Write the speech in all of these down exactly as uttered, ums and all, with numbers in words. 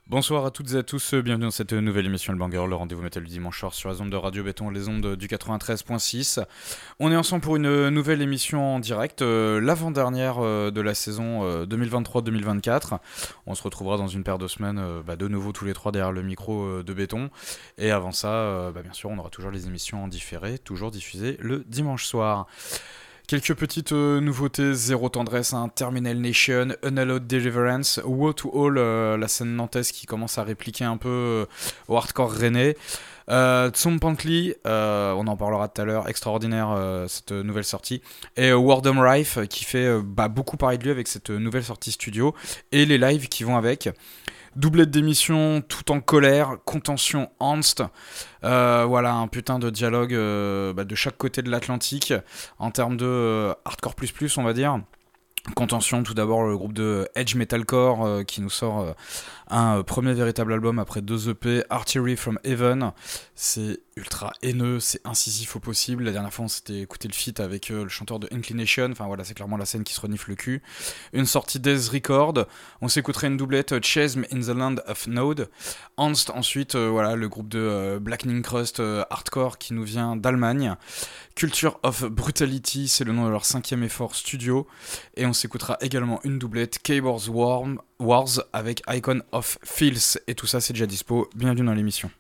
Bonsoir à toutes et à tous, bienvenue dans cette nouvelle émission Le Banger, le rendez-vous métal du dimanche soir sur les ondes de Radio Béton, les ondes du quatre-vingt-treize point six. On est ensemble pour une nouvelle émission en direct, euh, l'avant-dernière euh, de la saison euh, deux mille vingt-trois deux mille vingt-quatre. On se retrouvera dans une paire de semaines, euh, bah, de nouveau tous les trois derrière le micro euh, de Béton. Et avant ça, euh, bah, bien sûr, on aura toujours les émissions en différé, toujours diffusées le dimanche soir. Quelques petites euh, nouveautés, Zéro Tendresse, hein, Terminal Nation, Unhallowed Deliverance, Woe to All, euh, la scène nantaise qui commence à répliquer un peu euh, au hardcore rennais. Euh, Tsum Pantley, euh, on en parlera tout à l'heure, extraordinaire euh, cette nouvelle sortie. Et euh, Wardom Rife qui fait euh, bah, beaucoup parler de lui avec cette nouvelle sortie studio et les lives qui vont avec. Doublette d'émission, tout en colère, contention Ernst. Euh, voilà, un putain de dialogue euh, bah, de chaque côté de l'Atlantique en termes de euh, hardcore plus plus, on va dire. Contention, tout d'abord le groupe de Edge Metalcore euh, qui nous sort euh, un euh, premier véritable album après deux E P, Artillery from Heaven. C'est ultra haineux, c'est incisif au possible. La dernière fois on s'était écouté le feat avec euh, le chanteur de Inclination, enfin voilà, c'est clairement la scène qui se renifle le cul. Une sortie Death Record, on s'écouterait une doublette euh, Chasm in the Land of Node. Ernst ensuite, euh, voilà, le groupe de euh, Blackening Crust euh, hardcore qui nous vient d'Allemagne. Culture of Brutality, c'est le nom de leur cinquième effort studio. Et on s'écoutera également une doublette, Keyboards Wars avec Icon of Filth. Et tout ça, c'est déjà dispo. Bienvenue dans l'émission.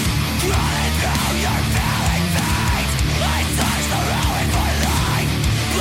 Running through your belly veins, I search the ruin for life.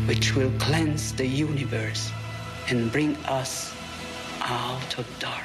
which will cleanse the universe and bring us out of darkness.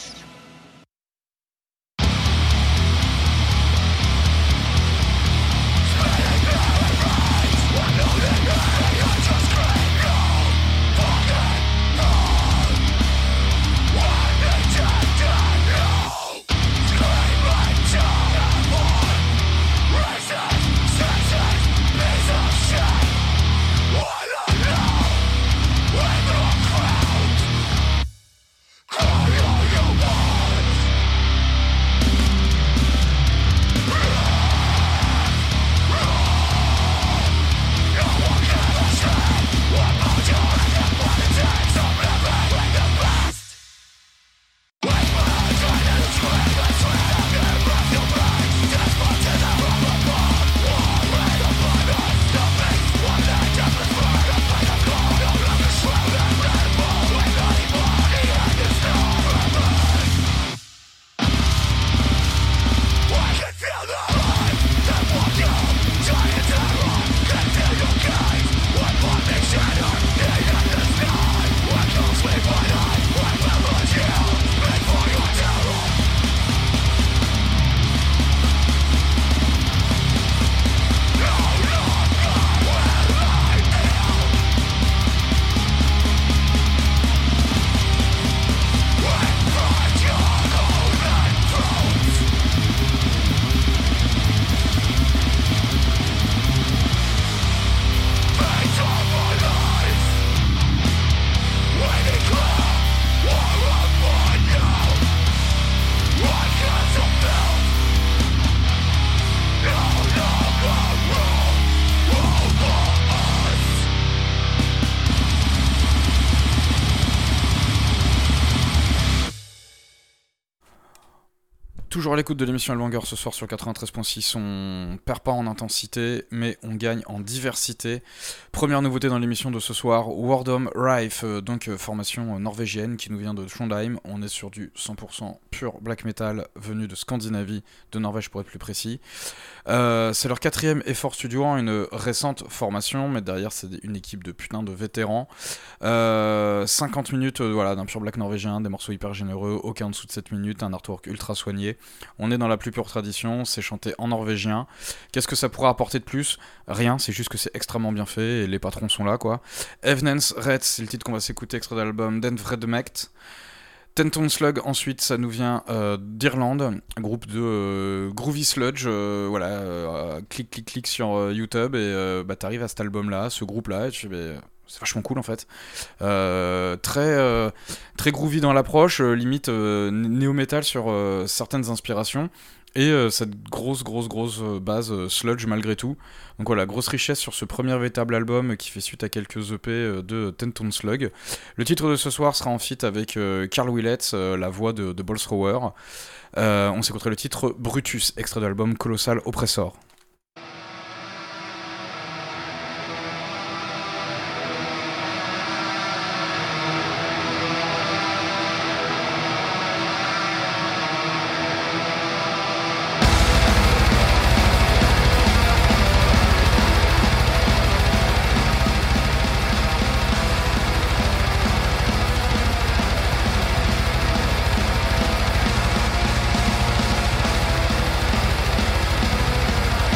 Toujours à l'écoute de l'émission Hellbanger ce soir sur quatre-vingt-treize point six, on perd pas en intensité mais on gagne en diversité. Première nouveauté dans l'émission de ce soir, Wardom Rife, donc formation norvégienne qui nous vient de Trondheim. On est sur du cent pour cent pur black metal venu de Scandinavie, de Norvège pour être plus précis. Euh, c'est leur quatrième effort studio, hein, une récente formation, mais derrière c'est une équipe de putain de vétérans. Euh, cinquante minutes euh, voilà, d'un pur black norvégien, des morceaux hyper généreux, aucun en dessous de sept minutes, un artwork ultra soigné. On est dans la plus pure tradition, c'est chanté en norvégien. Qu'est-ce que ça pourrait apporter de plus ? Rien, c'est juste que c'est extrêmement bien fait et les patrons sont là, quoi. Evenens Red, c'est le titre qu'on va s'écouter, extrait d'album Den Vredemekt. Ten Ton Slug, ensuite, ça nous vient euh, d'Irlande, un groupe de euh, Groovy Sludge, euh, voilà, euh, clic, clic, clic sur euh, YouTube, et euh, bah, t'arrives à cet album-là, ce groupe-là, et tu fais, bah, c'est vachement cool en fait. Euh, très, euh, très groovy dans l'approche, euh, limite euh, néo-metal sur euh, certaines inspirations, et euh, cette grosse, grosse, grosse base euh, sludge malgré tout. Donc voilà, grosse richesse sur ce premier véritable album qui fait suite à quelques E P euh, de Ten Ton Slug. Le titre de ce soir sera en feat avec euh, Carl Willett, euh, la voix de, de Ballthrower. Euh, on s'écouterait le titre Brutus, extrait de l'album Colossal Oppressor. We'll be right back.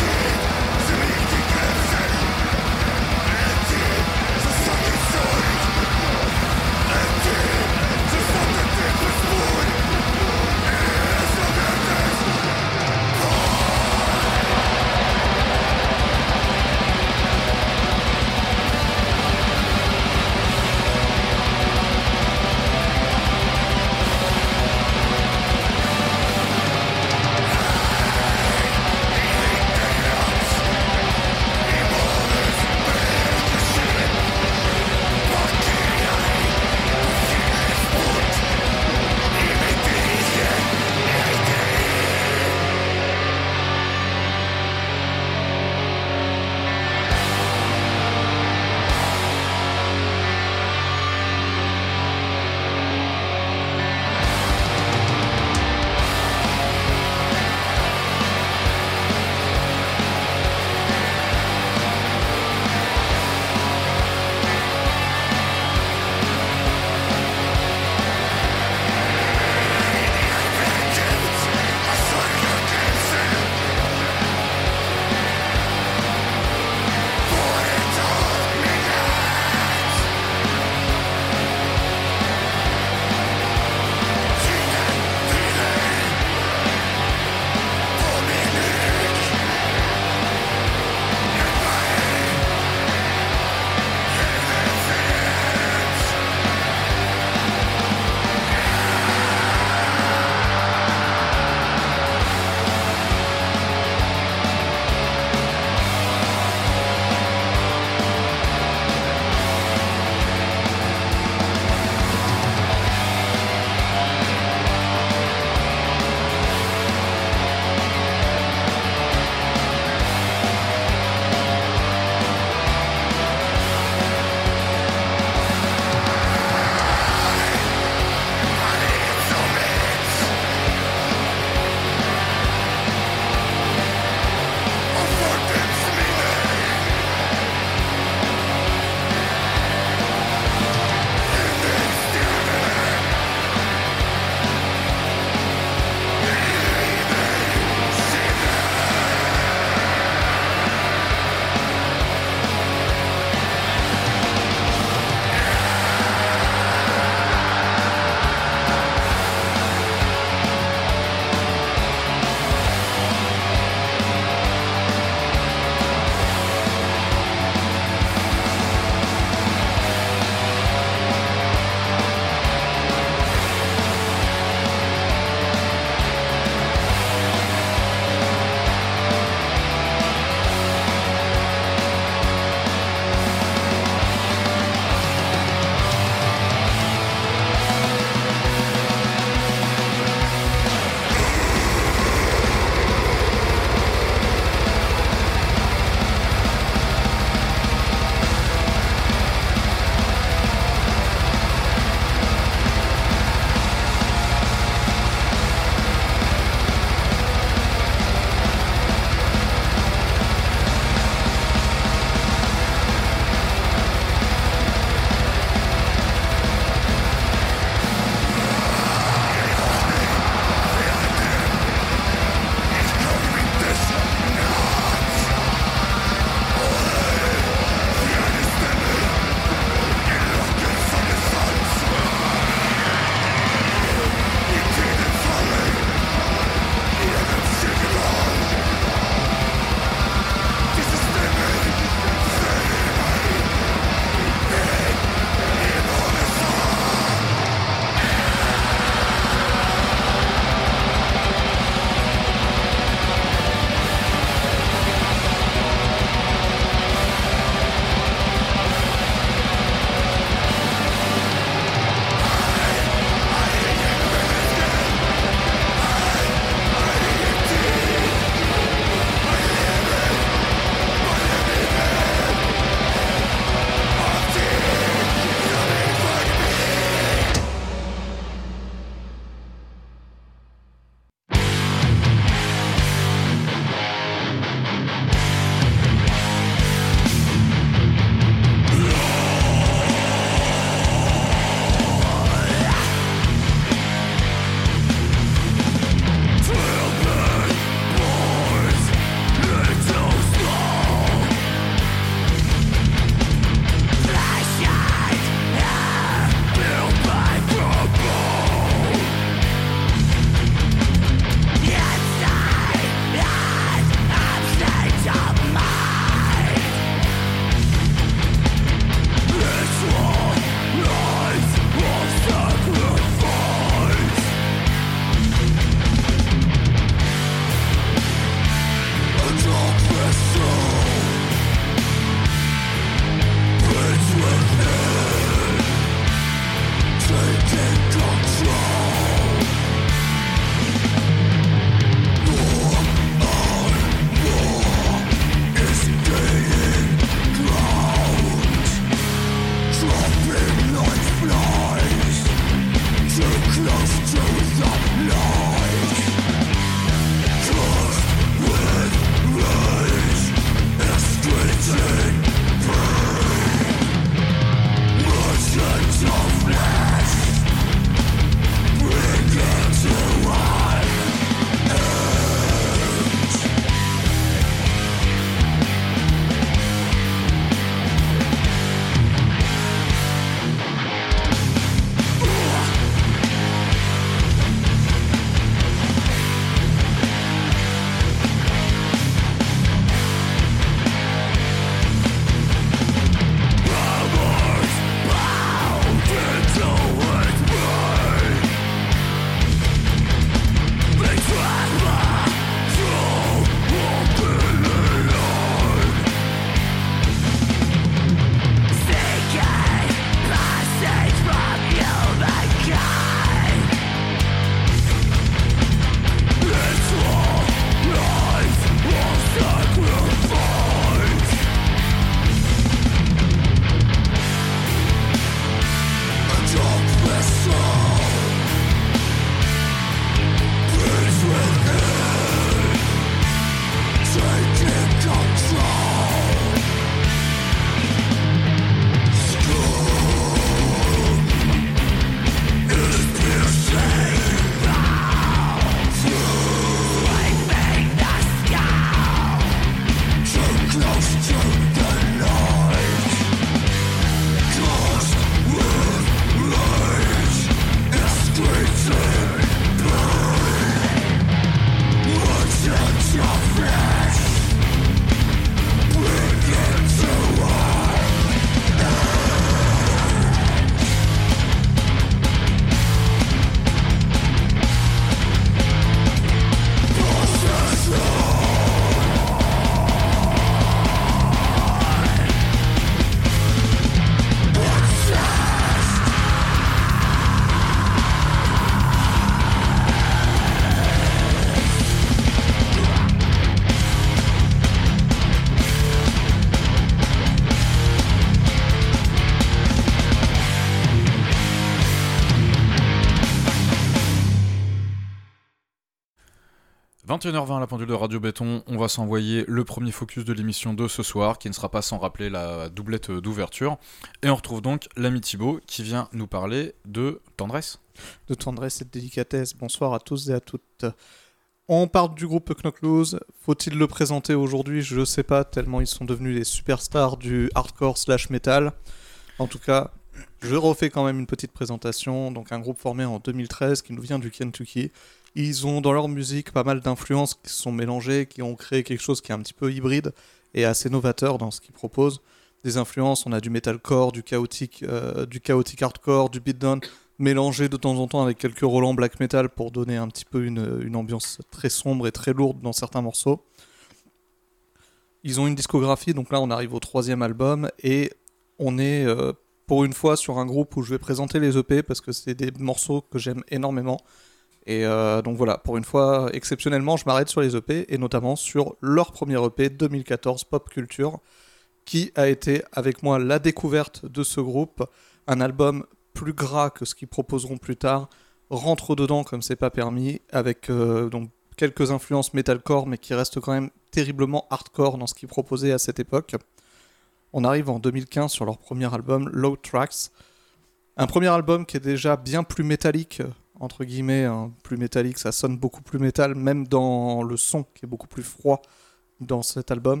vingt et une heures vingt à la pendule de Radio Béton, on va s'envoyer le premier focus de l'émission de ce soir, qui ne sera pas sans rappeler la doublette d'ouverture. Et on retrouve donc l'ami Thibaut, qui vient nous parler de tendresse. De tendresse et de délicatesse. Bonsoir à tous et à toutes. On parle du groupe Knock Loose. Faut-il le présenter aujourd'hui ? Je ne sais pas, tellement ils sont devenus les superstars du hardcore slash metal. En tout cas, je refais quand même une petite présentation. Donc un groupe formé en deux mille treize qui nous vient du Kentucky. Ils ont dans leur musique pas mal d'influences qui se sont mélangées, qui ont créé quelque chose qui est un petit peu hybride et assez novateur dans ce qu'ils proposent. Des influences, on a du metalcore, du chaotique, euh, du chaotic hardcore, du beatdown, mélangé de temps en temps avec quelques relents black metal pour donner un petit peu une, une ambiance très sombre et très lourde dans certains morceaux. Ils ont une discographie, donc là on arrive au troisième album et on est euh, pour une fois sur un groupe où je vais présenter les E P parce que c'est des morceaux que j'aime énormément. Et euh, donc voilà, pour une fois, exceptionnellement, je m'arrête sur les E P, et notamment sur leur premier E P deux mille quatorze, Pop Culture, qui a été avec moi la découverte de ce groupe, un album plus gras que ce qu'ils proposeront plus tard, rentre dedans comme c'est pas permis, avec euh, donc quelques influences metalcore, mais qui restent quand même terriblement hardcore dans ce qu'ils proposaient à cette époque. On arrive en deux mille quinze sur leur premier album, Low Tracks, un premier album qui est déjà bien plus métallique, entre guillemets, hein, plus métallique, ça sonne beaucoup plus métal, même dans le son qui est beaucoup plus froid dans cet album.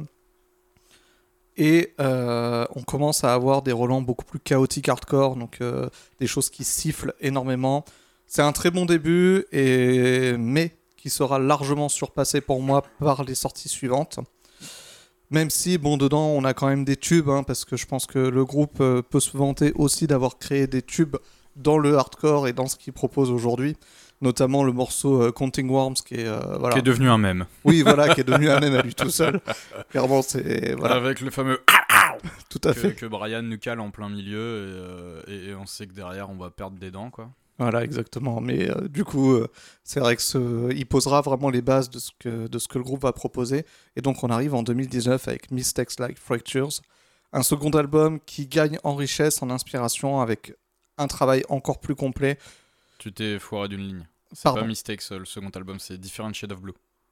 Et euh, on commence à avoir des relents beaucoup plus chaotiques hardcore, donc euh, des choses qui sifflent énormément. C'est un très bon début, et... mais qui sera largement surpassé pour moi par les sorties suivantes. Même si, bon, dedans, on a quand même des tubes, hein, parce que je pense que le groupe euh, peut se vanter aussi d'avoir créé des tubes dans le hardcore et dans ce qu'il propose aujourd'hui, notamment le morceau euh, Counting Worms qui est, euh, voilà. Qui est devenu un mème. Oui, voilà, qui est devenu un mème à lui tout seul. Clairement, c'est... Voilà. Avec le fameux tout à que, fait. que Brian nous cale en plein milieu, et, euh, et, et on sait que derrière, on va perdre des dents, quoi. Voilà, exactement. Mais euh, du coup, euh, c'est vrai que ce... il posera vraiment les bases de ce, que, de ce que le groupe va proposer. Et donc, on arrive en deux mille dix-neuf avec Mistakes Like Fractures, un second album qui gagne en richesse, en inspiration, avec un travail encore plus complet. Tu t'es foiré d'une ligne. C'est Pardon. pas Mistakes, le second album, c'est Different Shade of Blue.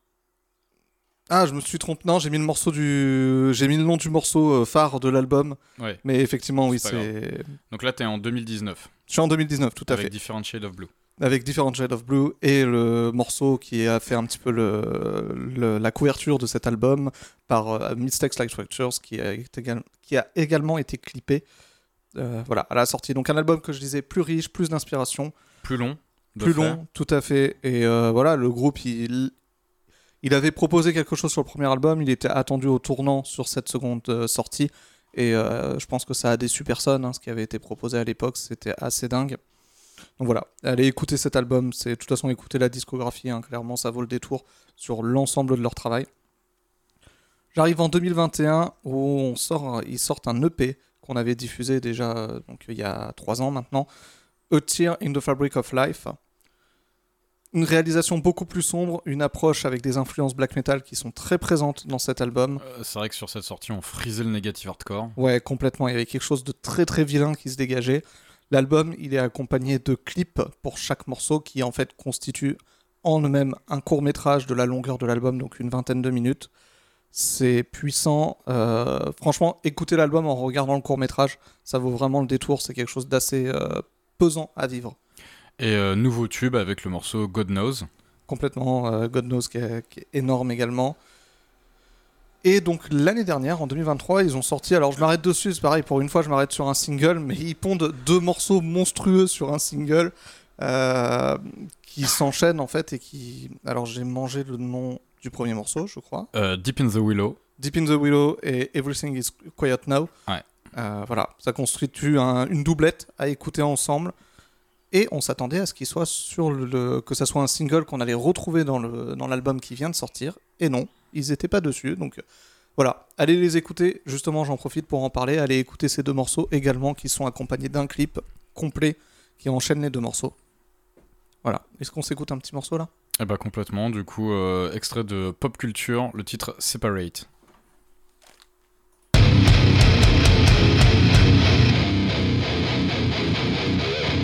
Ah, je me suis trompé. Non, j'ai mis le morceau du, j'ai mis le nom du morceau euh, phare de l'album. Ouais. Mais effectivement, oui, c'est. c'est. Donc là, t'es en deux mille dix-neuf. Je suis en deux mille dix-neuf, tout à avec fait. Avec Different Shade of Blue. Avec Different Shade of Blue et le morceau qui a fait un petit peu le, le, la couverture de cet album par euh, Mistakes Like Fractures, qui a, égal, qui a également été clippé. Euh, voilà, à la sortie. Donc un album que je disais plus riche, plus d'inspiration. Plus long. Plus faire. long, tout à fait. Et euh, voilà, le groupe, il, il avait proposé quelque chose sur le premier album, il était attendu au tournant sur cette seconde euh, sortie. Et euh, je pense que ça a déçu personne, hein, ce qui avait été proposé à l'époque, c'était assez dingue. Donc voilà, allez écouter cet album, c'est de toute façon écouter la discographie, hein, clairement ça vaut le détour sur l'ensemble de leur travail. J'arrive en deux mille vingt et un où on sort, ils sortent un E P qu'on avait diffusé déjà donc, il y a trois ans maintenant, A Tear in the Fabric of Life. Une réalisation beaucoup plus sombre, une approche avec des influences black metal qui sont très présentes dans cet album. Euh, c'est vrai que sur cette sortie, on frisait le négatif hardcore. Ouais, complètement, il y avait quelque chose de très très vilain qui se dégageait. L'album, il est accompagné de clips pour chaque morceau qui en fait constitue en eux-mêmes un court-métrage de la longueur de l'album, donc une vingtaine de minutes. C'est puissant. Euh, franchement, écoutez l'album en regardant le court-métrage, ça vaut vraiment le détour, c'est quelque chose d'assez euh, pesant à vivre. Et euh, nouveau tube avec le morceau God Knows. Complètement, euh, God Knows qui est, qui est énorme également. Et donc l'année dernière, en deux mille vingt-trois, ils ont sorti, alors je m'arrête dessus, c'est pareil, pour une fois je m'arrête sur un single, mais ils pondent deux morceaux monstrueux sur un single euh, qui s'enchaînent en fait et qui... Alors j'ai mangé le nom du premier morceau, je crois. Euh, Deep in the Willow. Deep in the Willow et Everything is Quiet Now. Ouais. Euh, voilà, ça constitue un, une doublette à écouter ensemble. Et on s'attendait à ce qu'il soit sur le, le que ça soit un single qu'on allait retrouver dans le dans l'album qui vient de sortir. Et non, ils étaient pas dessus. Donc voilà, allez les écouter. Justement, j'en profite pour en parler. Allez écouter ces deux morceaux également qui sont accompagnés d'un clip complet qui enchaîne les deux morceaux. Voilà. Est-ce qu'on s'écoute un petit morceau là ? Eh bah complètement. Du coup, euh, extrait de Pop Culture, le titre Separate.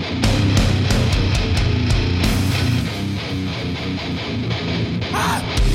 Ah!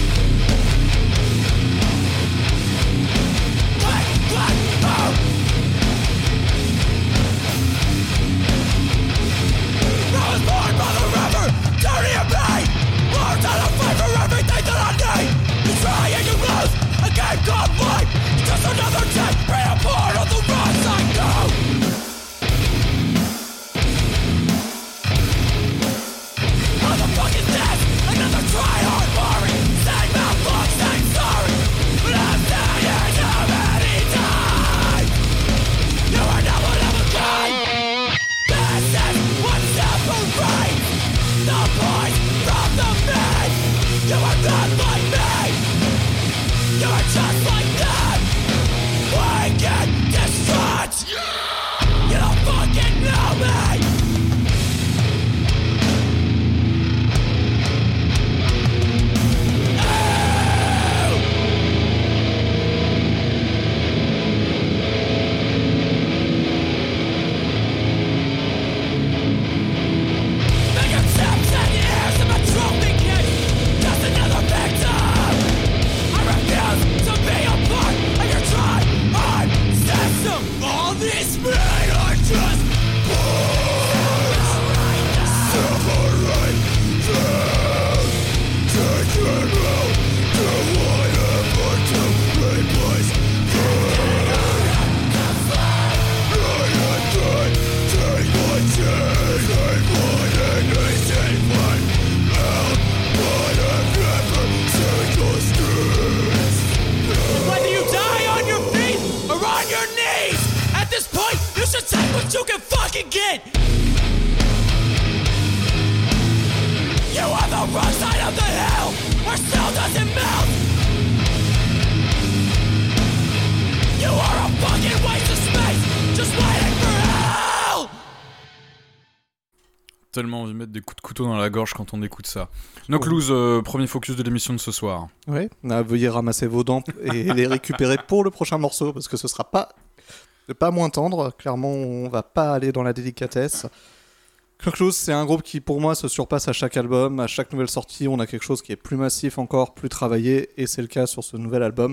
Tellement envie de mettre des coups de couteau dans la gorge quand on écoute ça. Nocluse, euh, premier focus de l'émission de ce soir. Oui, veuillez ramasser vos dents et les récupérer pour le prochain morceau, parce que ce sera pas, pas moins tendre. Clairement, on va pas aller dans la délicatesse. Nocluse, c'est un groupe qui, pour moi, se surpasse à chaque album. À chaque nouvelle sortie, on a quelque chose qui est plus massif encore, plus travaillé, et c'est le cas sur ce nouvel album.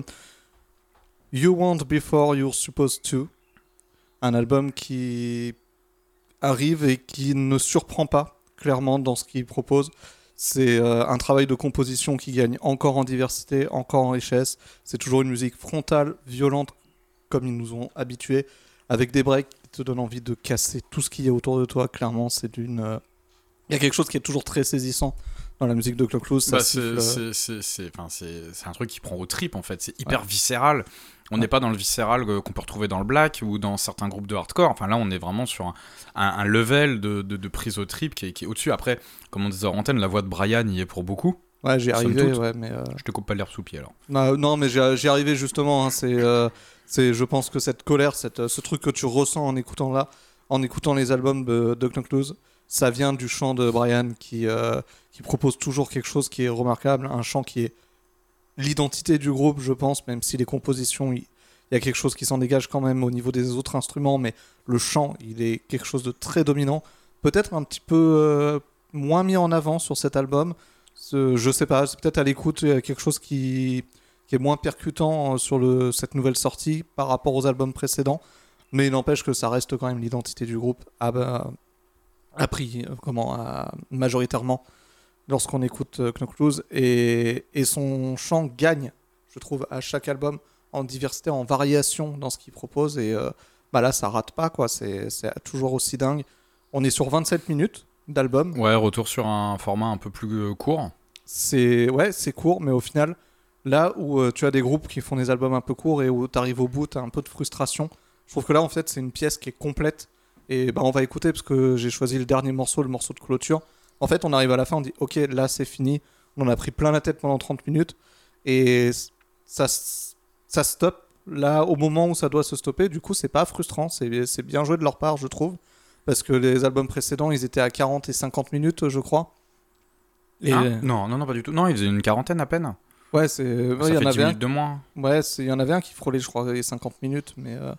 You Want Before You're Supposed To. Un album qui arrive et qui ne surprend pas clairement dans ce qu'il propose. C'est euh, un travail de composition qui gagne encore en diversité, encore en richesse. C'est toujours une musique frontale, violente, comme ils nous ont habitués, avec des breaks qui te donnent envie de casser tout ce qu'il y a autour de toi. Clairement, c'est d'une... Euh... Il y a quelque chose qui est toujours très saisissant dans la musique de Nocluse. Bah, c'est, c'est, c'est, c'est, enfin, c'est, c'est un truc qui prend aux tripes en fait. C'est hyper ouais. viscéral. On n'est ouais. pas dans le viscéral qu'on peut retrouver dans le black ou dans certains groupes de hardcore. Enfin là, on est vraiment sur un, un, un level de, de, de prise au trip qui est, qui est au-dessus. Après, comme on disait en antenne, la voix de Brian y est pour beaucoup. Ouais, j'y arrivé, ouais, mais... Euh... Je te coupe pas l'herbe sous le pied, alors. Non, non mais j'y, j'y arrivé justement. Hein, c'est, euh, c'est, je pense que cette colère, cette, ce truc que tu ressens en écoutant là, en écoutant les albums de, de Nocluse, ça vient du chant de Brian qui, euh, qui propose toujours quelque chose qui est remarquable. Un chant qui est l'identité du groupe, je pense, même si les compositions... Il... Il y a quelque chose qui s'en dégage quand même au niveau des autres instruments, mais le chant, il est quelque chose de très dominant. Peut-être un petit peu euh, moins mis en avant sur cet album. Ce, je sais pas, c'est peut-être à l'écoute quelque chose qui, qui est moins percutant sur le, cette nouvelle sortie par rapport aux albums précédents. Mais il n'empêche que ça reste quand même l'identité du groupe à, à, à prix, comment, à, majoritairement lorsqu'on écoute euh, Nocluse. Et, et son chant gagne, je trouve, à chaque album, en diversité, en variation dans ce qu'il propose, et euh, bah là ça rate pas quoi, c'est, c'est toujours aussi dingue. On est sur vingt-sept minutes d'album. Ouais, retour sur un format un peu plus euh, court. C'est, ouais, c'est court, mais au final, là où euh, tu as des groupes qui font des albums un peu courts et où tu arrives au bout, tu as un peu de frustration, je trouve que là en fait c'est une pièce qui est complète, et bah, on va écouter parce que j'ai choisi le dernier morceau, le morceau de clôture. En fait on arrive à la fin, on dit ok, là c'est fini, on en a pris plein la tête pendant trente minutes, et ça ça stoppe là au moment où ça doit se stopper. Du coup c'est pas frustrant, c'est, c'est bien joué de leur part je trouve, parce que les albums précédents ils étaient à quarante et cinquante minutes je crois. Et ah, les... non non non pas du tout, non ils faisaient une quarantaine à peine. Ouais, c'est ouais, ça y fait en dix avait minutes un... de moins. Ouais, il y en avait un qui frôlait je crois les cinquante minutes, mais euh...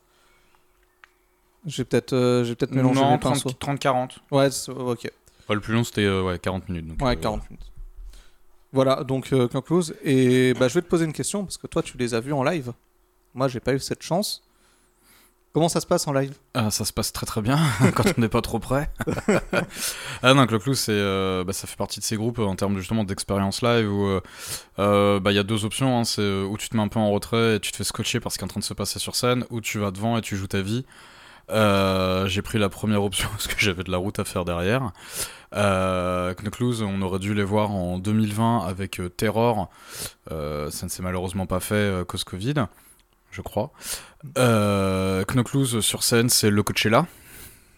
j'ai peut-être euh, j'ai peut-être mélangé non, les pinceaux. trente quarante. Ouais, ok. Ouais, le plus long c'était euh, ouais, quarante minutes donc, ouais euh... quarante minutes. Voilà, donc euh, Nocluse, et bah, je vais te poser une question parce que toi tu les as vus en live. Moi, j'ai pas eu cette chance. Comment ça se passe en live ? Ah, ça se passe très très bien quand on n'est pas trop près. Ah non, Nocluse, c'est, euh, bah, ça fait partie de ces groupes euh, en termes justement d'expérience live où il euh, bah, y a deux options. Hein, c'est euh, où tu te mets un peu en retrait et tu te fais scotcher par ce qui est en train de se passer sur scène, ou tu vas devant et tu joues ta vie. Euh, j'ai pris la première option parce que j'avais de la route à faire derrière. Euh, Nocluse, on aurait dû les voir en deux mille vingt avec euh, Terror. Euh, ça ne s'est malheureusement pas fait euh, cause Covid. Je crois. Euh, Nocluse sur scène, c'est le Coachella.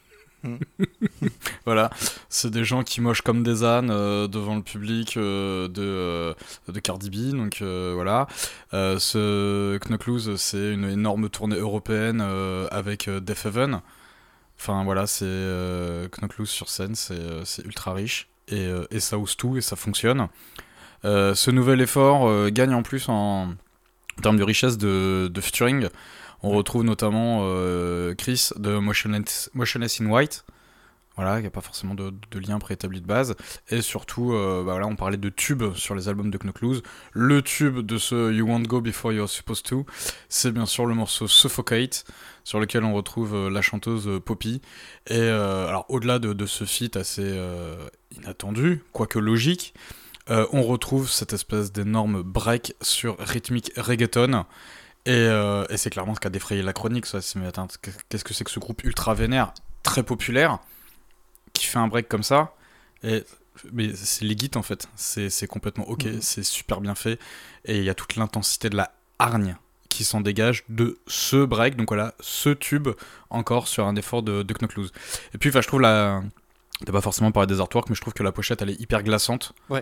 Mm. Voilà, c'est des gens qui mochent comme des ânes euh, devant le public euh, de, euh, de Cardi B, donc euh, voilà. Euh, ce Knock Loose, c'est une énorme tournée européenne euh, avec euh, Death Heaven. Enfin voilà, c'est euh, Knock Loose sur scène, c'est, euh, c'est ultra riche, et, euh, et ça ose tout, et ça fonctionne. Euh, ce nouvel effort euh, gagne en plus en, en termes de richesse de, de featuring. On retrouve notamment euh, Chris de Motionless, Motionless in White, voilà, qui n'a pas forcément de, de lien préétabli de base, et surtout, euh, bah voilà, on parlait de tubes sur les albums de Knock Loose. Le tube de ce You Won't Go Before You're Supposed To, c'est bien sûr le morceau Suffocate, sur lequel on retrouve euh, la chanteuse euh, Poppy. Et euh, alors, au-delà de, de ce feat assez euh, inattendu, quoique logique, euh, on retrouve cette espèce d'énorme break sur rythmique reggaeton. Et, euh, et c'est clairement ce qui a défrayé la chronique, ça. C'est, mais attends, qu'est-ce que c'est que ce groupe ultra vénère, très populaire, qui fait un break comme ça? Et, mais c'est legit en fait, c'est, c'est complètement ok, mmh. C'est super bien fait, et il y a toute l'intensité de la hargne qui s'en dégage de ce break, donc voilà, ce tube encore sur un effort de, de Knock Loose. Et puis, je trouve la... T'as pas forcément parlé des artworks, mais je trouve que la pochette, elle est hyper glaçante. Ouais.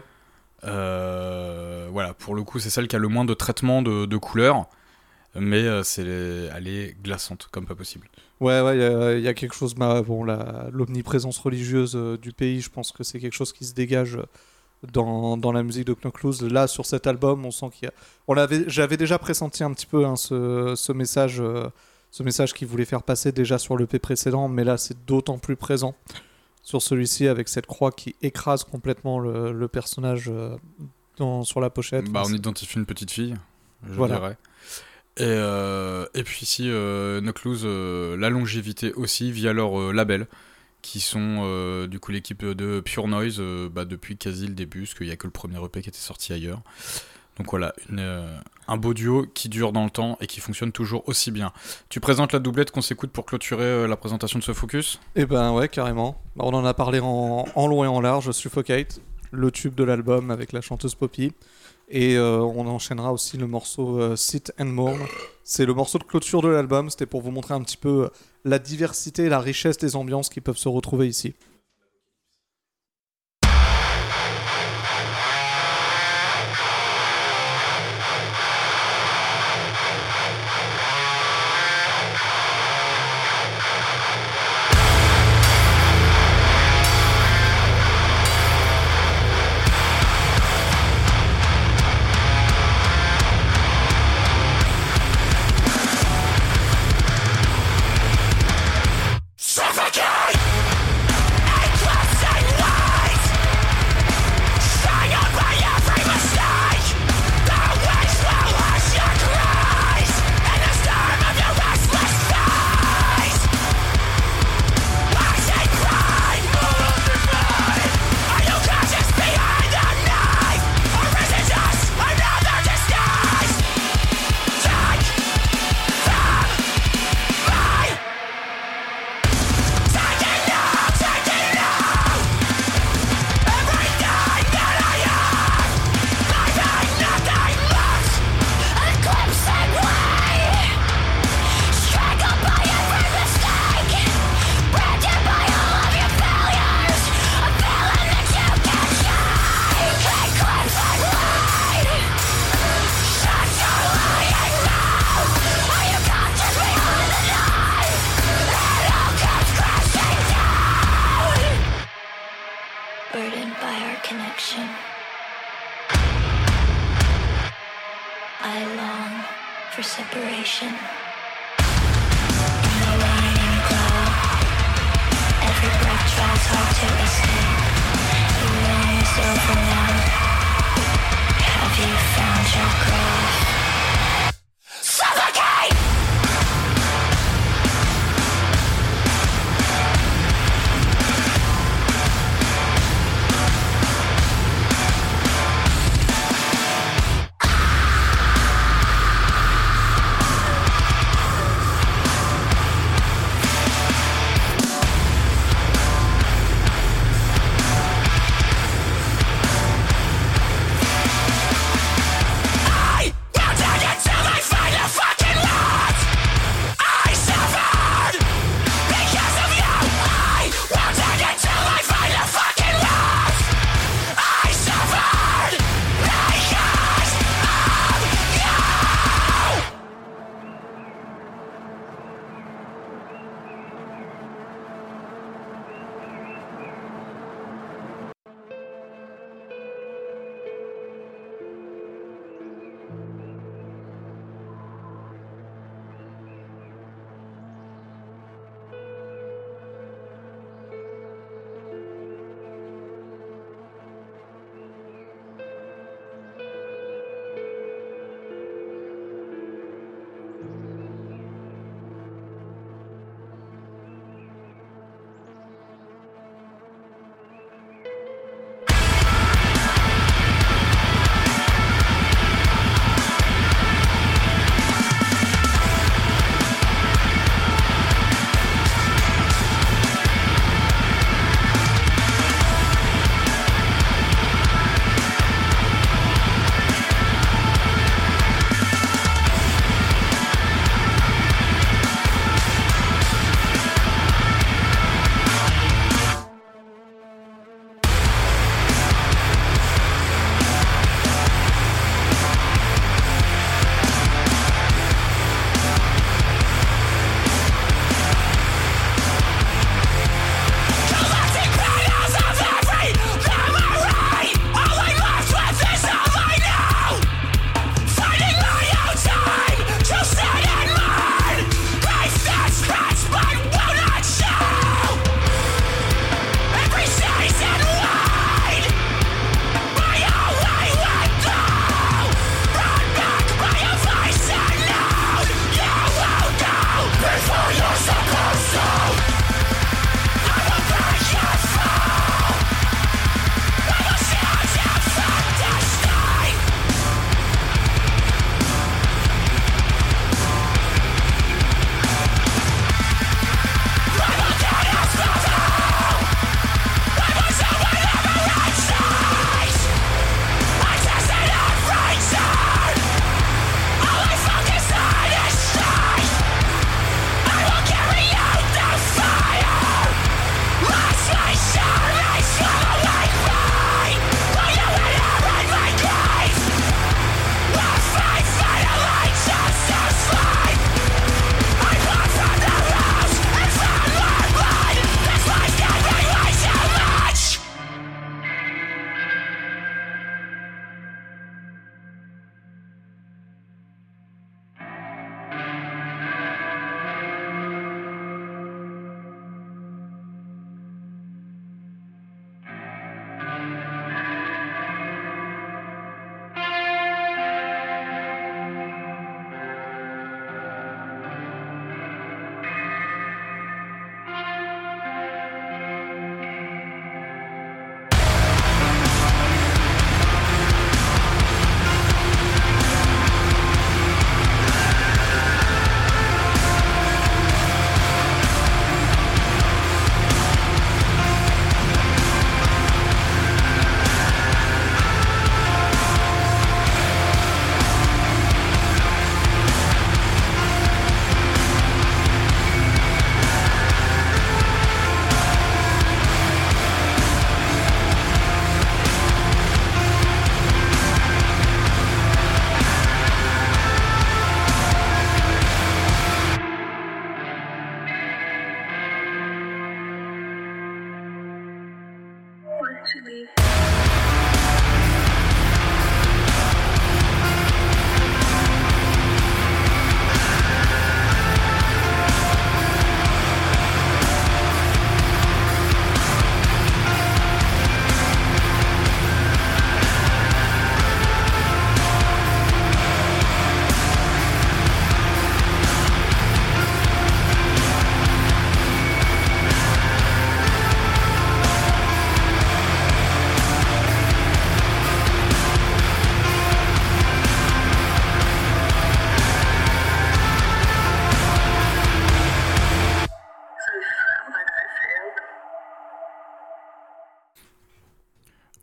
Euh, voilà, pour le coup, c'est celle qui a le moins de traitement de, de couleurs. Mais euh, c'est, elle est glaçante comme pas possible. Ouais, ouais, il y, y a quelque chose. Bah, bon, la, l'omniprésence religieuse euh, du pays, je pense que c'est quelque chose qui se dégage dans, dans la musique de Knock Loose. Là, sur cet album, on sent qu'il y a. On l'avait, j'avais déjà pressenti un petit peu hein, ce, ce message, euh, ce message qu'il voulait faire passer déjà sur l'E P précédent, mais là, c'est d'autant plus présent sur celui-ci avec cette croix qui écrase complètement le, le personnage euh, dans, sur la pochette. Bah, enfin, on c'est... identifie une petite fille, je voilà. dirais. Et, euh, et puis ici, euh, Knock Loose, euh, la longévité aussi via leur euh, label, qui sont euh, du coup l'équipe de Pure Noise euh, bah, depuis quasi le début, parce qu'il n'y a que le premier E P qui était sorti ailleurs. Donc voilà, une, euh, un beau duo qui dure dans le temps et qui fonctionne toujours aussi bien. Tu présentes la doublette qu'on s'écoute pour clôturer euh, la présentation de ce focus ? Eh ben ouais, carrément. On en a parlé en, en long et en large, Suffocate, le tube de l'album avec la chanteuse Poppy. Et euh, on enchaînera aussi le morceau euh, Sit and Mourn. C'est le morceau de clôture de l'album. C'était pour vous montrer un petit peu la diversité et la richesse des ambiances qui peuvent se retrouver ici.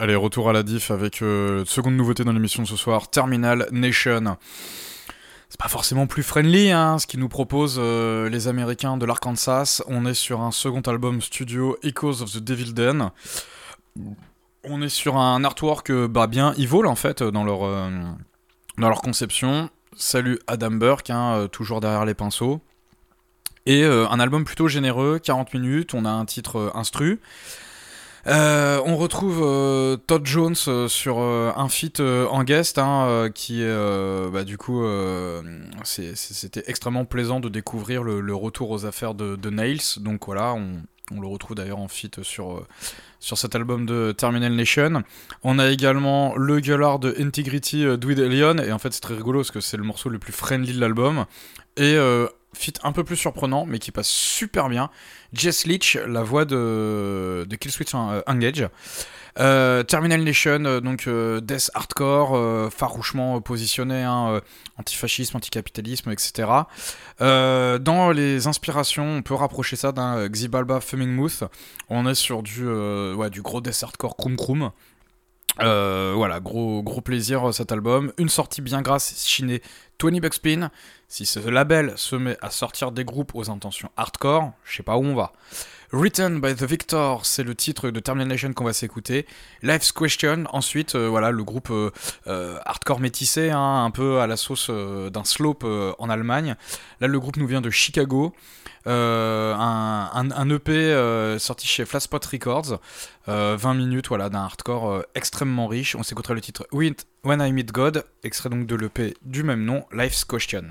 Allez, retour à la diff avec euh, seconde nouveauté dans l'émission de ce soir, Terminal Nation. C'est pas forcément plus friendly, hein, ce qu'ils nous proposent euh, les Américains de l'Arkansas. On est sur un second album studio, Echoes of the Devil Den. On est sur un artwork euh, bah, bien evil en fait dans leur, euh, dans leur conception. Salut Adam Burke, hein, euh, toujours derrière les pinceaux. Et euh, un album plutôt généreux, quarante minutes, on a un titre euh, instru. Euh, on retrouve euh, Todd Jones euh, sur euh, un feat euh, en guest, hein, euh, qui est euh, bah, du coup euh, c'est, c'est, c'était extrêmement plaisant de découvrir le, le retour aux affaires de, de Nails. Donc voilà, on, on le retrouve d'ailleurs en feat sur euh, sur cet album de Terminal Nation. On a également le gueulard de Integrity euh, Dwid Elion, et en fait c'est très rigolo parce que c'est le morceau le plus friendly de l'album. Et euh, feat un peu plus surprenant mais qui passe super bien, Jess Leach, la voix de, de Killswitch Engage. euh, Terminal Nation, euh, donc euh, death hardcore, euh, farouchement positionné, hein, euh, antifascisme, anticapitalisme, et cetera. Euh, dans les inspirations, on peut rapprocher ça d'un Xibalba Fuming Mouth. On est sur du, euh, ouais, du gros death hardcore Krum Krum. Euh, voilà, gros, gros plaisir cet album. Une sortie bien grasse chinée vingt bucks spin. Si ce label se met à sortir des groupes aux intentions hardcore, je sais pas où on va. Written by the Victor, c'est le titre de Terminal Nation qu'on va s'écouter. Life's Question, ensuite, euh, voilà, le groupe euh, euh, hardcore métissé, hein, un peu à la sauce euh, d'un Slope euh, en Allemagne. Là, le groupe nous vient de Chicago. Euh, un, un, un E P euh, sorti chez Flat Spot Records, euh, vingt minutes, voilà, d'un hardcore euh, extrêmement riche. On s'écoutera le titre When I Meet God, extrait donc de l'E P du même nom, Life's Question.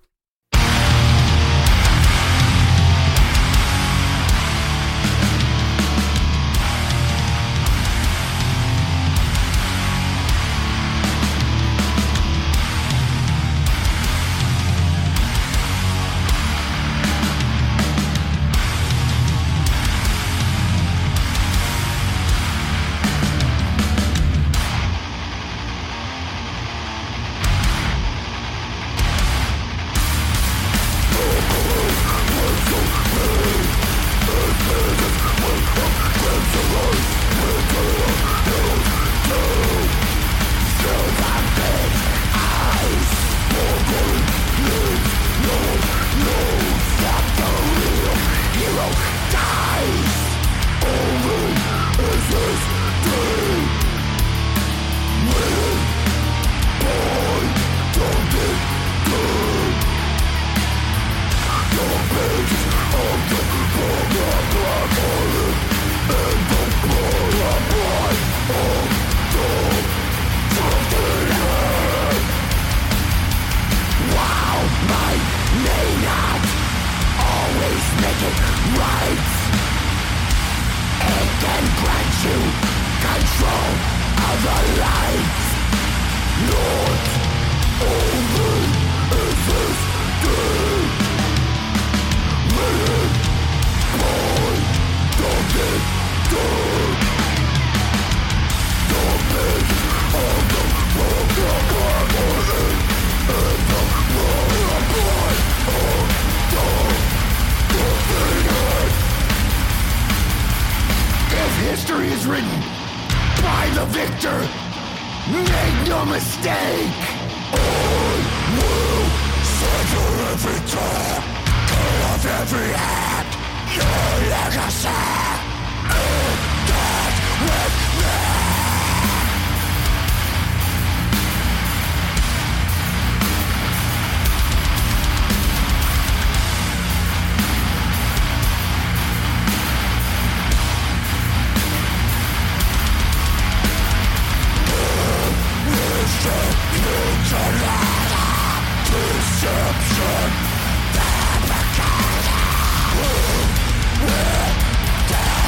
History is written by the victor. Make no mistake. I will settle every door, cut off every hand. Your legacy is dead with me. Deception, fabrication. Who will die?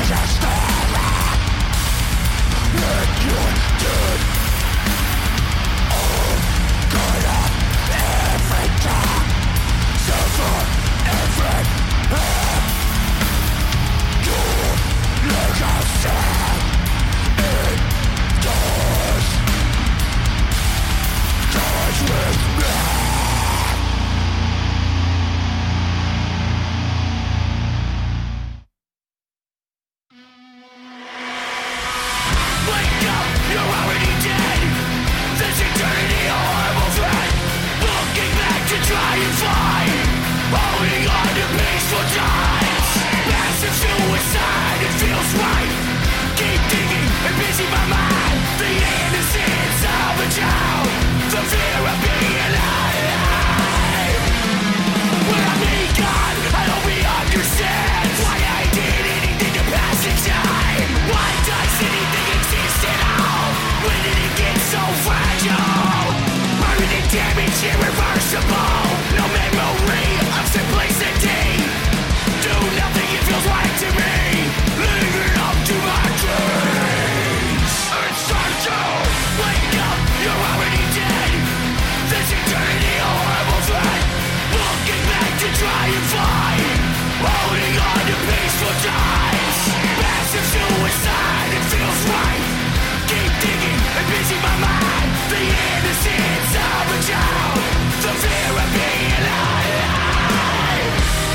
damage irreversible. No memory of simplicity. Do nothing, it feels right to me. Living up to my dreams. It's time to wake up, you're already dead. This eternity, a horrible threat. Looking back to try and find. Holding on to peaceful times. Passive suicide, it feels right. Keep digging and busy my mind. The innocence of a child. The fear of being alive.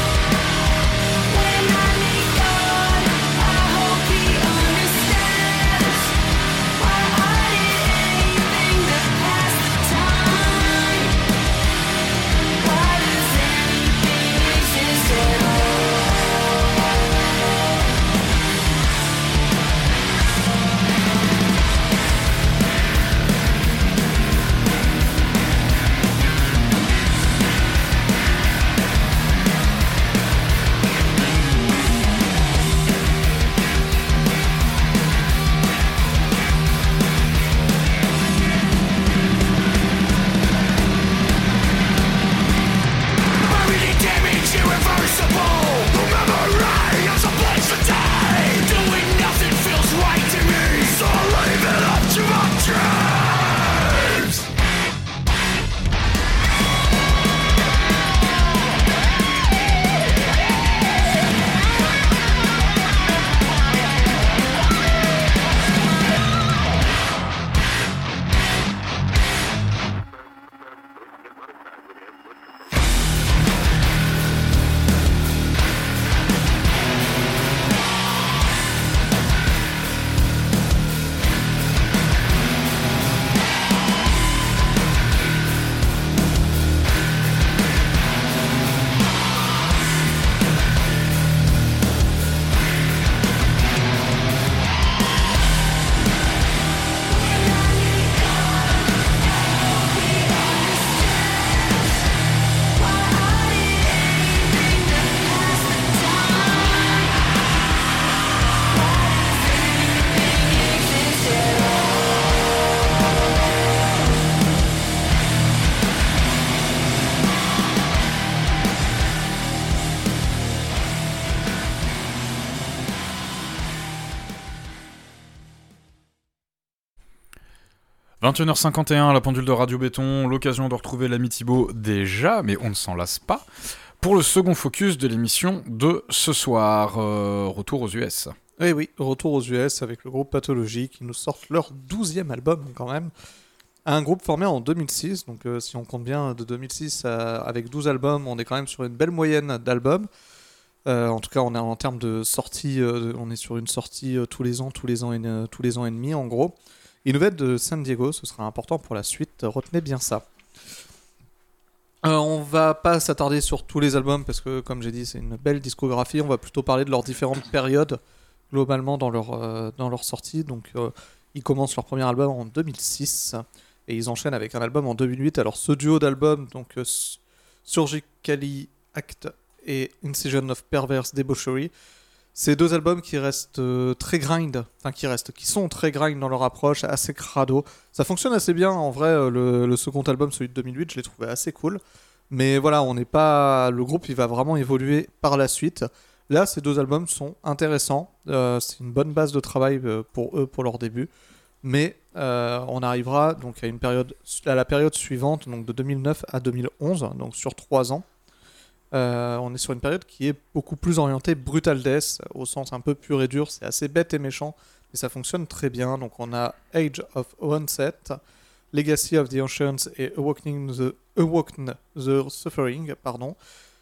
When I meet God, I hope He understands why I did anything to pass the time. Why does anything exist at all? Permanent damage irreversible. Memory of some place to die. Doing nothing feels right to me. So leave it up to my dreams. vingt et une heures cinquante et un, la pendule de Radio Béton, l'occasion de retrouver l'ami Thibaut déjà, mais on ne s'en lasse pas, pour le second focus de l'émission de ce soir. Euh, retour aux U S. Eh oui, retour aux U S avec le groupe Pathologie qui nous sortent leur douzième album quand même. Un groupe formé en deux mille six, donc euh, si on compte bien de deux mille six à, avec douze albums, on est quand même sur une belle moyenne d'albums. Euh, en tout cas, on est en termes de sortie, euh, on est sur une sortie euh, tous les ans, tous les ans, et, euh, tous les ans et demi en gros. Ils nous viennent de San Diego, ce sera important pour la suite, retenez bien ça. Euh, on va pas s'attarder sur tous les albums parce que, comme j'ai dit, c'est une belle discographie. On va plutôt parler de leurs différentes périodes globalement dans leur, euh, dans leur sortie. Donc, euh, ils commencent leur premier album en deux mille six et ils enchaînent avec un album en deux mille huit. Alors, ce duo d'albums, donc euh, Surgically Act et Incision of Perverse Debauchery, c'est deux albums qui restent euh, très grind, enfin qui restent, qui sont très grind dans leur approche, assez crado. Ça fonctionne assez bien, en vrai, euh, le, le second album, celui de deux mille huit, je l'ai trouvé assez cool. Mais voilà, on n'est pas, le groupe, il va vraiment évoluer par la suite. Là, ces deux albums sont intéressants, euh, c'est une bonne base de travail euh, pour eux, pour leur début. Mais euh, on arrivera donc à une période, à la période suivante, donc de deux mille neuf à deux mille onze, donc sur trois ans. Euh, on est sur une période qui est beaucoup plus orientée brutal death, au sens un peu pur et dur. C'est assez bête et méchant, mais ça fonctionne très bien. Donc on a Age of Onset, Legacy of the Ancients et Awakening the, Awaken the Suffering. Pardon.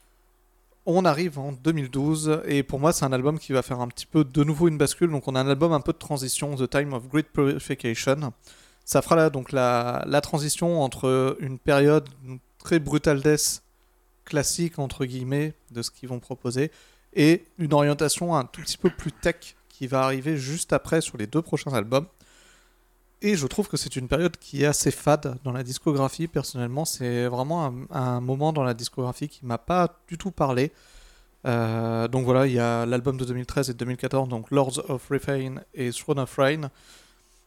On arrive en deux mille douze, et pour moi c'est un album qui va faire un petit peu de nouveau une bascule. Donc on a un album un peu de transition, The Time of Great Purification. Ça fera là donc la, la transition entre une période très brutal death classique entre guillemets de ce qu'ils vont proposer et une orientation un tout petit peu plus tech qui va arriver juste après sur les deux prochains albums. Et je trouve que c'est une période qui est assez fade dans la discographie. Personnellement, c'est vraiment un, un moment dans la discographie qui m'a pas du tout parlé. Euh, donc voilà, il y a l'album de deux mille treize et deux mille quatorze, donc Lords of Refrain et Throne of Rain.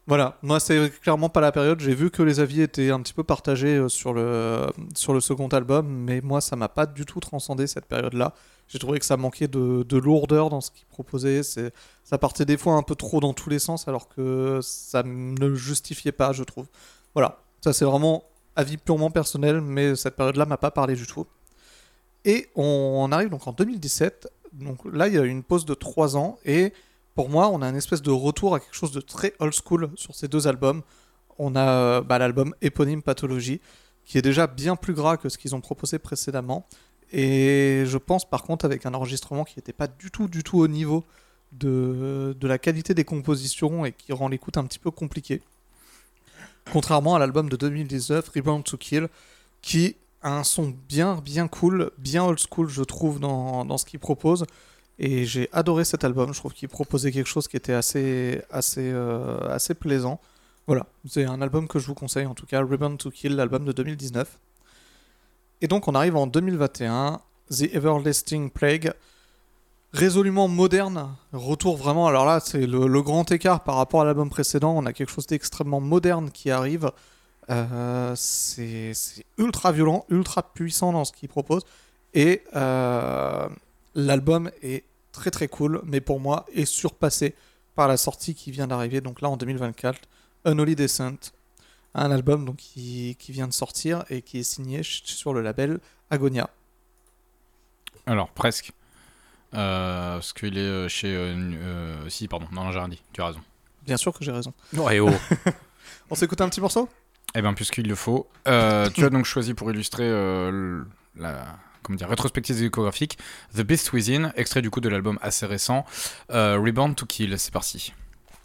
Voilà, moi c'est clairement pas la période. J'ai vu que les avis étaient un petit peu partagés euh, sur le, sur le second album, mais moi ça m'a pas du tout transcendé cette période-là. J'ai trouvé que ça manquait de, de lourdeur dans ce qu'il proposait. C'est, ça partait des fois un peu trop dans tous les sens, alors que ça ne le justifiait pas, je trouve. Voilà, ça c'est vraiment avis purement personnel, mais cette période-là m'a pas parlé du tout. Et on, on arrive donc en deux mille dix-sept. Donc là, il y a eu une pause de trois ans et pour moi, on a une espèce de retour à quelque chose de très old school sur ces deux albums. On a euh, bah, l'album éponyme Pathologie, qui est déjà bien plus gras que ce qu'ils ont proposé précédemment. Et je pense par contre avec un enregistrement qui n'était pas du tout, du tout au niveau de, de la qualité des compositions et qui rend l'écoute un petit peu compliquée. Contrairement à l'album de deux mille dix-neuf, Reborn to Kill, qui a un son bien, bien cool, bien old school, je trouve, dans, dans ce qu'il propose. Et j'ai adoré cet album. Je trouve qu'il proposait quelque chose qui était assez, assez, euh, assez plaisant. Voilà, c'est un album que je vous conseille en tout cas, Reborn to Kill, l'album de deux mille dix-neuf. Et donc on arrive en deux mille vingt et un, The Everlasting Plague, résolument moderne, retour vraiment, alors là c'est le, le grand écart par rapport à l'album précédent, on a quelque chose d'extrêmement moderne qui arrive, euh, c'est, c'est ultra violent, ultra puissant dans ce qu'il propose, et euh, l'album est très très cool, mais pour moi est surpassé par la sortie qui vient d'arriver, donc là en deux mille vingt-quatre, Unholy Descent, un album donc, qui, qui vient de sortir et qui est signé ch- sur le label Agonia. Alors, presque. Euh, parce qu'il est euh, chez... Euh, euh, si, pardon, dans Jardy, tu as raison. Bien sûr que j'ai raison. Ouais, oh. On s'écoute un petit morceau ? Eh bien, puisqu'il le faut. Euh, tu as donc choisi pour illustrer euh, la... comment dire, rétrospective discographique, The Beast Within, extrait du coup de l'album assez récent, euh, Reborn to Kill, c'est parti.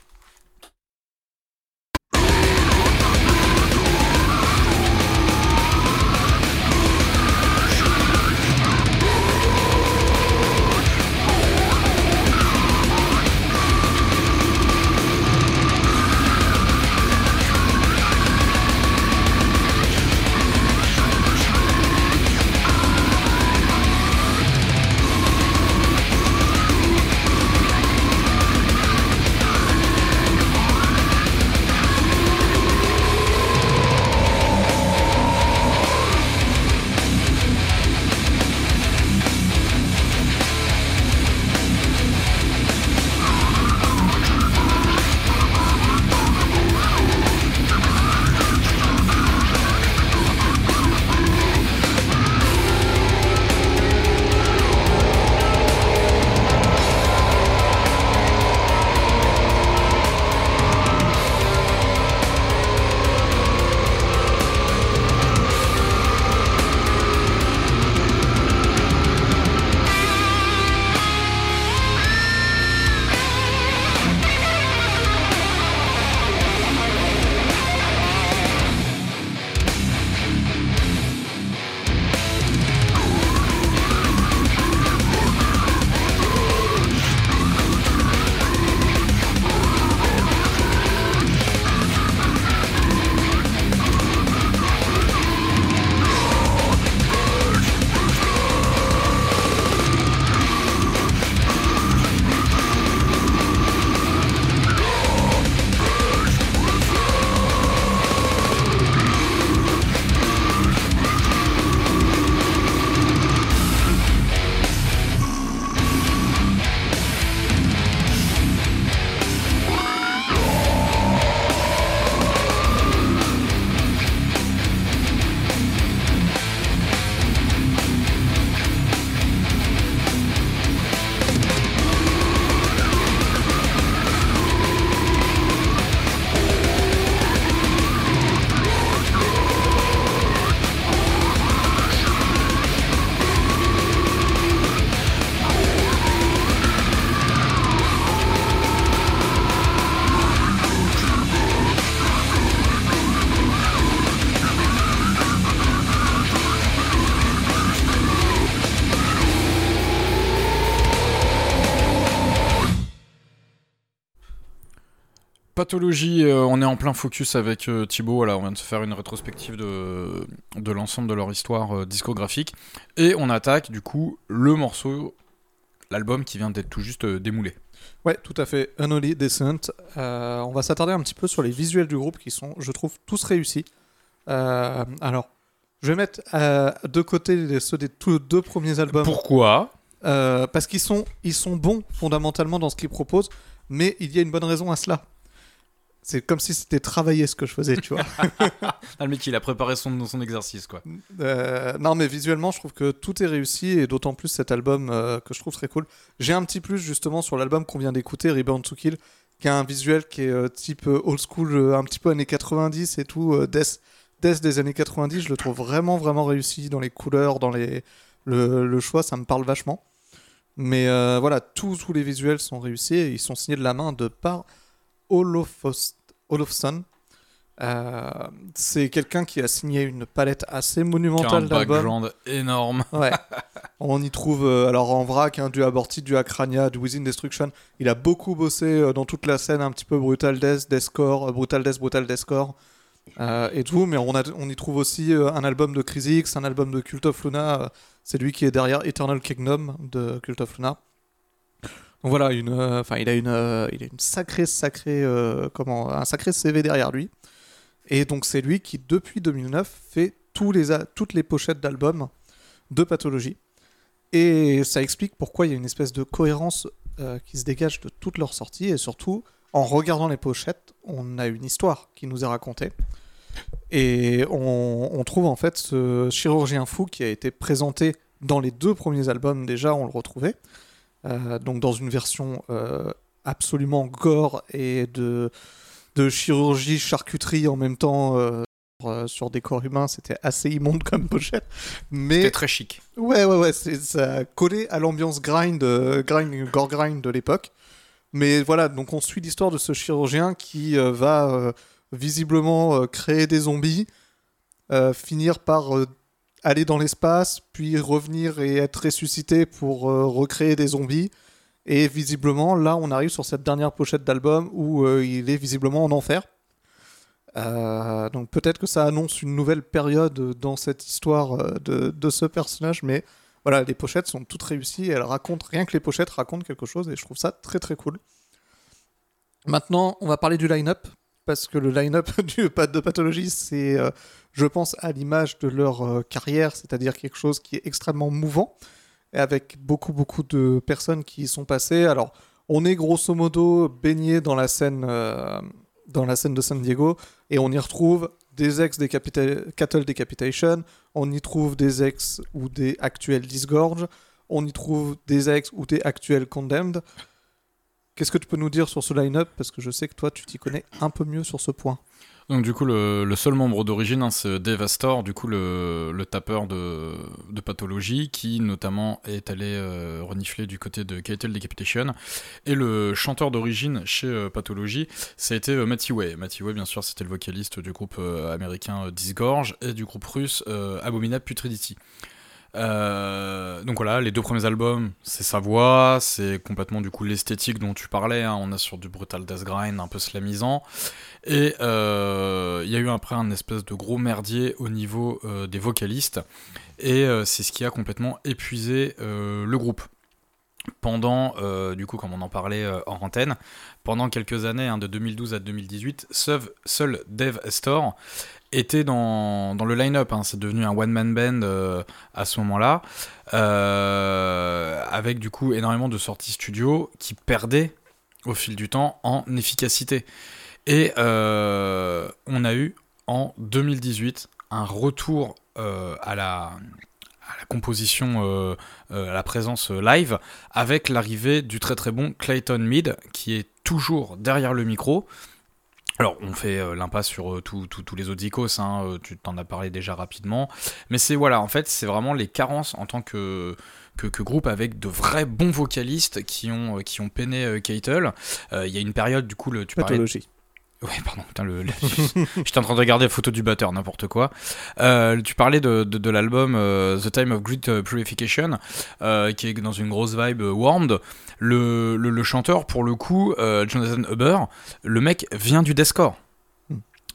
Pathologie, euh, on est en plein focus avec euh, Thibaut, voilà, on vient de se faire une rétrospective de, de l'ensemble de leur histoire euh, discographique, et on attaque du coup le morceau, l'album qui vient d'être tout juste euh, démoulé. Ouais, tout à fait. Unholy Descent. Euh, on va s'attarder un petit peu sur les visuels du groupe qui sont, je trouve, tous réussis. Euh, alors, je vais mettre euh, de côté les- ceux des tous deux premiers albums. Pourquoi Euh, parce qu'ils sont, ils sont bons fondamentalement dans ce qu'ils proposent, mais il y a une bonne raison à cela. C'est comme si c'était travaillé ce que je faisais, tu vois. Ah, le mec, il a préparé son, son exercice, quoi. Euh, non, mais visuellement, je trouve que tout est réussi, et d'autant plus cet album euh, que je trouve très cool. J'ai un petit plus justement sur l'album qu'on vient d'écouter, Reborn to Kill, qui a un visuel qui est euh, type euh, old school, euh, un petit peu années quatre-vingt-dix et tout, euh, death, death des années quatre-vingt-dix. Je le trouve vraiment, vraiment réussi dans les couleurs, dans les... le, le choix, ça me parle vachement. Mais euh, voilà, tous, tous les visuels sont réussis et ils sont signés de la main de par Olofos- Olofsson. Euh, c'est quelqu'un qui a signé une palette assez Qui a un monumentale d'albums. background énorme. Ouais. On y trouve, euh, alors en vrac, hein, du Aborted, du Acrania, du Within Destruction. Il a beaucoup bossé euh, dans toute la scène un petit peu Brutal Death, Deathcore, euh, Brutal Death, Brutal Deathcore euh, et tout. Mais on, a, on y trouve aussi euh, un album de Crisix, un album de Cult of Luna. euh, c'est lui qui est derrière Eternal Kingdom de Cult of Luna. Donc voilà, une, euh, enfin, il a une, euh, il a une sacrée, sacrée, euh, comment, un sacré C V derrière lui. Et donc c'est lui qui, depuis deux mille neuf, fait tous les a- toutes les pochettes d'albums de Pathologie. Et ça explique pourquoi il y a une espèce de cohérence euh, qui se dégage de toutes leurs sorties. Et surtout, en regardant les pochettes, on a une histoire qui nous est racontée. Et on, on trouve en fait ce chirurgien fou qui a été présenté dans les deux premiers albums déjà, on le retrouvait. Euh, donc dans une version euh, absolument gore et de, de chirurgie, charcuterie en même temps euh, sur, euh, sur des corps humains. C'était assez immonde comme pochette. Mais C'était très chic. ouais, ouais, ouais, c'est, ça collait à l'ambiance grind, euh, grind, gore grind de l'époque. Mais voilà, donc on suit l'histoire de ce chirurgien qui euh, va euh, visiblement euh, créer des zombies, euh, finir par euh, aller dans l'espace, puis revenir et être ressuscité pour euh, recréer des zombies. Et visiblement, là, on arrive sur cette dernière pochette d'album où euh, il est visiblement en enfer. Euh, donc peut-être que ça annonce une nouvelle période dans cette histoire euh, de, de ce personnage, mais voilà, les pochettes sont toutes réussies et elles racontent, rien que les pochettes racontent quelque chose et je trouve ça très très cool. Maintenant, on va parler du line-up parce que le line-up du pad de Pathologie, c'est, euh, je pense, à l'image de leur euh, carrière, c'est-à-dire quelque chose qui est extrêmement mouvant et avec beaucoup beaucoup de personnes qui y sont passées. Alors, on est grosso modo baigné dans la scène, euh, dans la scène de San Diego et on y retrouve des ex Decapita- Cattle Decapitation, on y trouve des ex ou des actuels Disgorge, on y trouve des ex ou des actuels Condemned. Qu'est-ce que tu peux nous dire sur ce line-up? Parce que je sais que toi, tu t'y connais un peu mieux sur ce point. Donc du coup, le, le seul membre d'origine, hein, c'est Dave Astor, du coup le, le tapeur de, de Pathologie, qui notamment est allé euh, renifler du côté de Cattle Decapitation. Et le chanteur d'origine chez euh, Pathologie, ça a été euh, Matty Way. Matty Way, bien sûr, c'était le vocaliste du groupe euh, américain euh, Disgorge et du groupe russe euh, Abominable Putridity. Euh, donc voilà, les deux premiers albums, c'est sa voix, c'est complètement du coup l'esthétique dont tu parlais, hein. On est sur du brutal death grind, un peu slamisant, et il euh, y a eu après un espèce de gros merdier au niveau euh, des vocalistes, et euh, c'est ce qui a complètement épuisé euh, le groupe. Pendant, euh, du coup, comme on en parlait euh, en antenne, pendant quelques années, hein, de deux mille douze à deux mille dix-huit, seul, seul Dave Astor était dans, dans le line-up, hein. C'est devenu un one-man band euh, à ce moment-là, euh, avec du coup énormément de sorties studio qui perdaient au fil du temps en efficacité. Et euh, on a eu en deux mille dix-huit un retour euh, à la... à la composition, euh, euh, à la présence euh, live, avec l'arrivée du très très bon Clayton Mead, qui est toujours derrière le micro. Alors, on fait euh, l'impasse sur euh, tous les autres icos, hein, euh, tu t'en as parlé déjà rapidement, mais c'est voilà, en fait, c'est vraiment les carences en tant que, que, que groupe avec de vrais bons vocalistes qui ont, euh, qui ont peiné euh, Cattle. Il euh, y a une période, du coup, le, tu parlais... Pathologie. Ouais, pardon, putain, le, le- j'étais en train de regarder la photo du batteur, n'importe quoi. Euh, tu parlais de, de, de l'album euh, The Time of Great euh, Purification, euh, qui est dans une grosse vibe euh, warmed. Le, le, le chanteur, pour le coup, euh, Jonathan Huber, le mec vient du deathcore. Hmm.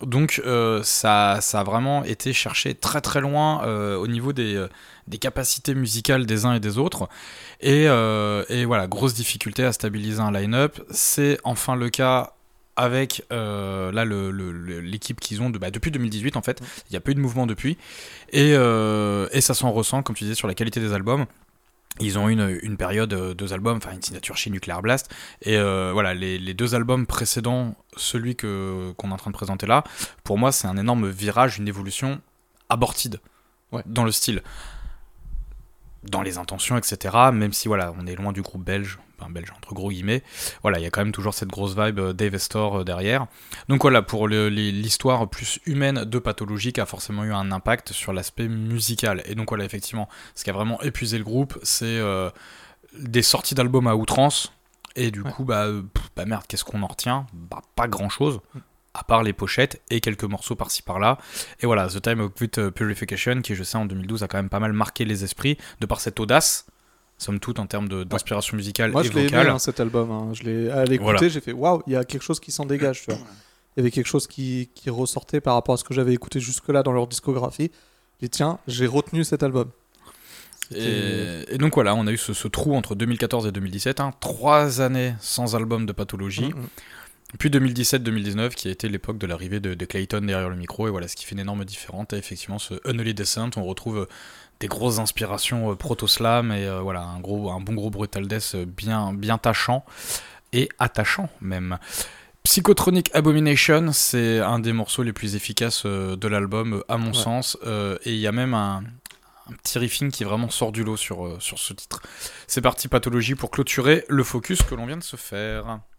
Donc euh, ça, ça a vraiment été cherché très très loin euh, au niveau des, euh, des capacités musicales des uns et des autres. Et, euh, et voilà, grosse difficulté à stabiliser un line-up. C'est enfin le cas avec euh, là, le, le, le- l'équipe qu'ils ont de, bah, depuis deux mille dix-huit en fait. Il n'y a pas eu de mouvement depuis. Et, euh, et ça s'en ressent, comme tu disais, sur la qualité des albums. Ils ont eu une, une période, euh, deux albums, enfin une signature chez Nuclear Blast. Et euh, voilà, les, les deux albums précédents, celui que, qu'on est en train de présenter là, pour moi, c'est un énorme virage, une évolution abortide Ouais. dans le style, dans les intentions, et cetera. Même si voilà, on est loin du groupe belge, enfin belge entre gros guillemets. Voilà, il y a quand même toujours cette grosse vibe euh, Dave Astor euh, derrière. Donc voilà, pour le- les- l'histoire plus humaine de Pathologie qui a forcément eu un impact sur l'aspect musical. Et donc voilà, effectivement, ce qui a vraiment épuisé le groupe, c'est euh, des sorties d'albums à outrance. Et du Ouais. coup, bah, euh, pff, bah merde, qu'est-ce qu'on en retient? Bah pas grand chose. À part les pochettes et quelques morceaux par-ci par-là. Et voilà, The Time of Put Purification, qui je sais en deux mille douze a quand même pas mal marqué les esprits, de par cette audace, somme toute en termes de- d'inspiration musicale Moi, et je l'ai aimé, vocale. hein, cet album. hein. Je l'ai, à l'écouter, Voilà. j'ai fait waouh, il y a quelque chose qui s'en dégage. Tu vois. Il y avait quelque chose qui, qui ressortait par rapport à ce que j'avais écouté jusque-là dans leur discographie. Et tiens, j'ai retenu cet album. Et, et donc voilà, on a eu ce, ce trou entre deux mille quatorze et deux mille dix-sept, hein, trois années sans album de Pathologie. Mhm. Puis deux mille dix-sept deux mille dix-neuf, qui a été l'époque de l'arrivée de, de Clayton derrière le micro, et voilà, ce qui fait une énorme différence. Et effectivement, ce Unholy Descent, on retrouve euh, des grosses inspirations euh, proto-slam, et euh, voilà, un, gros, un bon gros brutal death euh, bien, bien tâchant, et attachant même. Psychotronic Abomination, c'est un des morceaux les plus efficaces euh, de l'album, euh, à mon Ouais. sens, euh, et il y a même un, un petit riffing qui vraiment sort du lot sur, euh, sur ce titre. C'est parti, Pathologie, pour clôturer le focus que l'on vient de se faire.